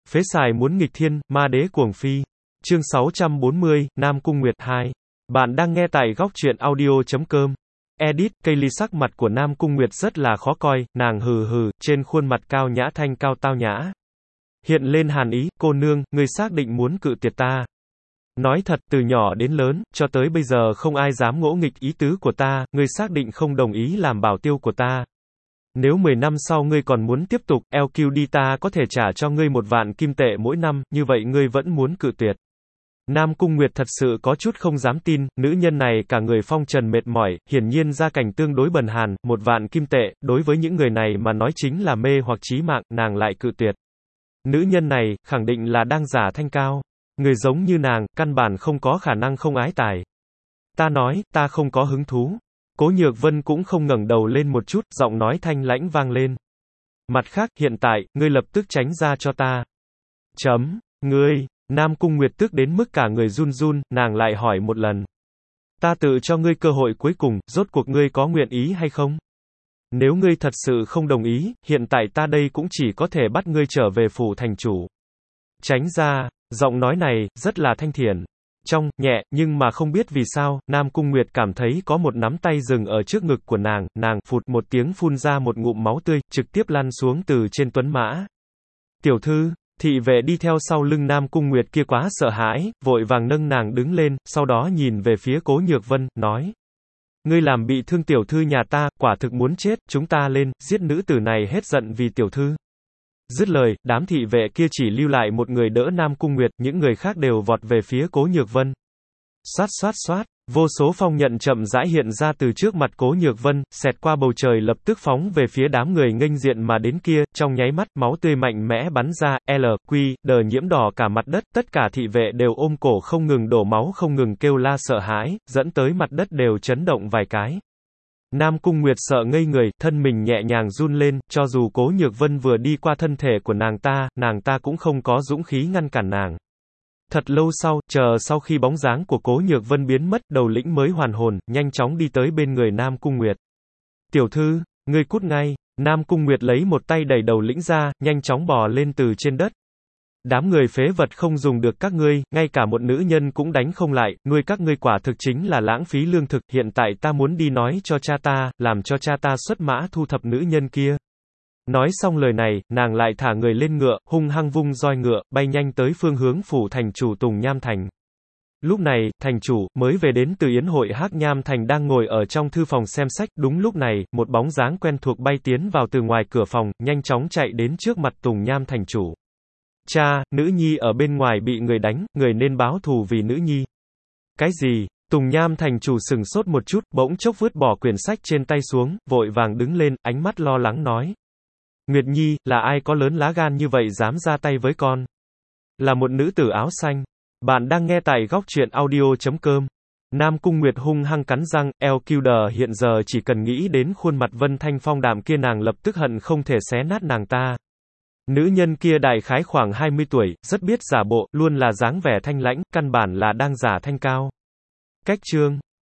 Phế xài muốn nghịch thiên, ma đế cuồng phi. Chương 640, Nam Cung Nguyệt 2. Bạn đang nghe tại góc truyện audio.com. Edit, cây ly sắc mặt của Nam Cung Nguyệt rất là khó coi, nàng hừ hừ, trên khuôn mặt cao nhã thanh cao tao nhã. Hiện lên hàn ý, cô nương, ngươi xác định muốn cự tuyệt ta. Nói thật, từ nhỏ đến lớn, cho tới bây giờ không ai dám ngỗ nghịch ý tứ của ta, ngươi xác định không đồng ý làm bảo tiêu của ta. Nếu 10 năm sau ngươi còn muốn tiếp tục, LQD ta có thể trả cho ngươi 1.000 kim tệ mỗi năm, như vậy ngươi vẫn muốn cự tuyệt. Nam Cung Nguyệt thật sự có chút không dám tin, nữ nhân này cả người phong trần mệt mỏi, hiển nhiên gia cảnh tương đối bần hàn, 1.000 kim tệ, đối với những người này mà nói chính là mê hoặc chí mạng, nàng lại cự tuyệt. Nữ nhân này, khẳng định là đang giả thanh cao. Người giống như nàng, căn bản không có khả năng không ái tài. Ta nói, ta không có hứng thú. Cố Nhược Vân cũng không ngẩng đầu lên một chút, giọng nói thanh lãnh vang lên. Mặt khác, hiện tại, ngươi lập tức tránh ra cho ta. Ngươi, Nam Cung Nguyệt tức đến mức cả người run run, nàng lại hỏi một lần. Ta tự cho ngươi cơ hội cuối cùng, rốt cuộc ngươi có nguyện ý hay không? Nếu ngươi thật sự không đồng ý, hiện tại ta đây cũng chỉ có thể bắt ngươi trở về phủ thành chủ. Tránh ra, giọng nói này, rất là thanh thiện. Trong, nhẹ, nhưng mà không biết vì sao, Nam Cung Nguyệt cảm thấy có một nắm tay dừng ở trước ngực của nàng, phụt một tiếng phun ra một ngụm máu tươi, trực tiếp lăn xuống từ trên tuấn mã. Tiểu thư, thị vệ đi theo sau lưng Nam Cung Nguyệt kia quá sợ hãi, vội vàng nâng nàng đứng lên, sau đó nhìn về phía Cố Nhược Vân, nói. Ngươi làm bị thương tiểu thư nhà ta, quả thực muốn chết, chúng ta lên, giết nữ tử này hết giận vì tiểu thư. Dứt lời, đám thị vệ kia chỉ lưu lại một người đỡ Nam Cung Nguyệt, những người khác đều vọt về phía Cố Nhược Vân. Xoát, vô số phong nhận chậm rãi hiện ra từ trước mặt Cố Nhược Vân, xẹt qua bầu trời lập tức phóng về phía đám người nghênh diện mà đến kia, trong nháy mắt, máu tươi mạnh mẽ bắn ra, đờ nhiễm đỏ cả mặt đất, tất cả thị vệ đều ôm cổ không ngừng đổ máu không ngừng kêu la sợ hãi, dẫn tới mặt đất đều chấn động vài cái. Nam Cung Nguyệt sợ ngây người, thân mình nhẹ nhàng run lên, cho dù Cố Nhược Vân vừa đi qua thân thể của nàng ta cũng không có dũng khí ngăn cản nàng. Thật lâu sau, sau khi bóng dáng của Cố Nhược Vân biến mất, đầu lĩnh mới hoàn hồn, nhanh chóng đi tới bên người Nam Cung Nguyệt. Tiểu thư, ngươi cút ngay. Nam Cung Nguyệt lấy một tay đẩy đầu lĩnh ra, nhanh chóng bò lên từ trên đất. Đám người phế vật không dùng được các ngươi, ngay cả một nữ nhân cũng đánh không lại, nuôi các ngươi quả thực chính là lãng phí lương thực, hiện tại ta muốn đi nói cho cha ta, làm cho cha ta xuất mã thu thập nữ nhân kia. Nói xong lời này, nàng lại thả người lên ngựa, hung hăng vung roi ngựa, bay nhanh tới phương hướng phủ thành chủ Tùng Nham Thành. Lúc này, thành chủ, mới về đến từ yến hội Hắc Nham Thành đang ngồi ở trong thư phòng xem sách, đúng lúc này, một bóng dáng quen thuộc bay tiến vào từ ngoài cửa phòng, nhanh chóng chạy đến trước mặt Tùng Nham Thành chủ. Cha, nữ nhi ở bên ngoài bị người đánh, người nên báo thù vì nữ nhi. Cái gì? Tùng Nham Thành chủ sừng sốt một chút, bỗng chốc vứt bỏ quyển sách trên tay xuống, vội vàng đứng lên, ánh mắt lo lắng nói. Nguyệt Nhi, là ai có lớn lá gan như vậy dám ra tay với con? Là một nữ tử áo xanh. Bạn đang nghe tại góc truyện audio.com. Nam Cung Nguyệt hung hăng cắn răng, LQD hiện giờ chỉ cần nghĩ đến khuôn mặt Vân Thanh phong đạm kia nàng lập tức hận không thể xé nát nàng ta. Nữ nhân kia đại khái khoảng 20 tuổi, rất biết giả bộ, luôn là dáng vẻ thanh lãnh, căn bản là đang giả thanh cao. Cách chương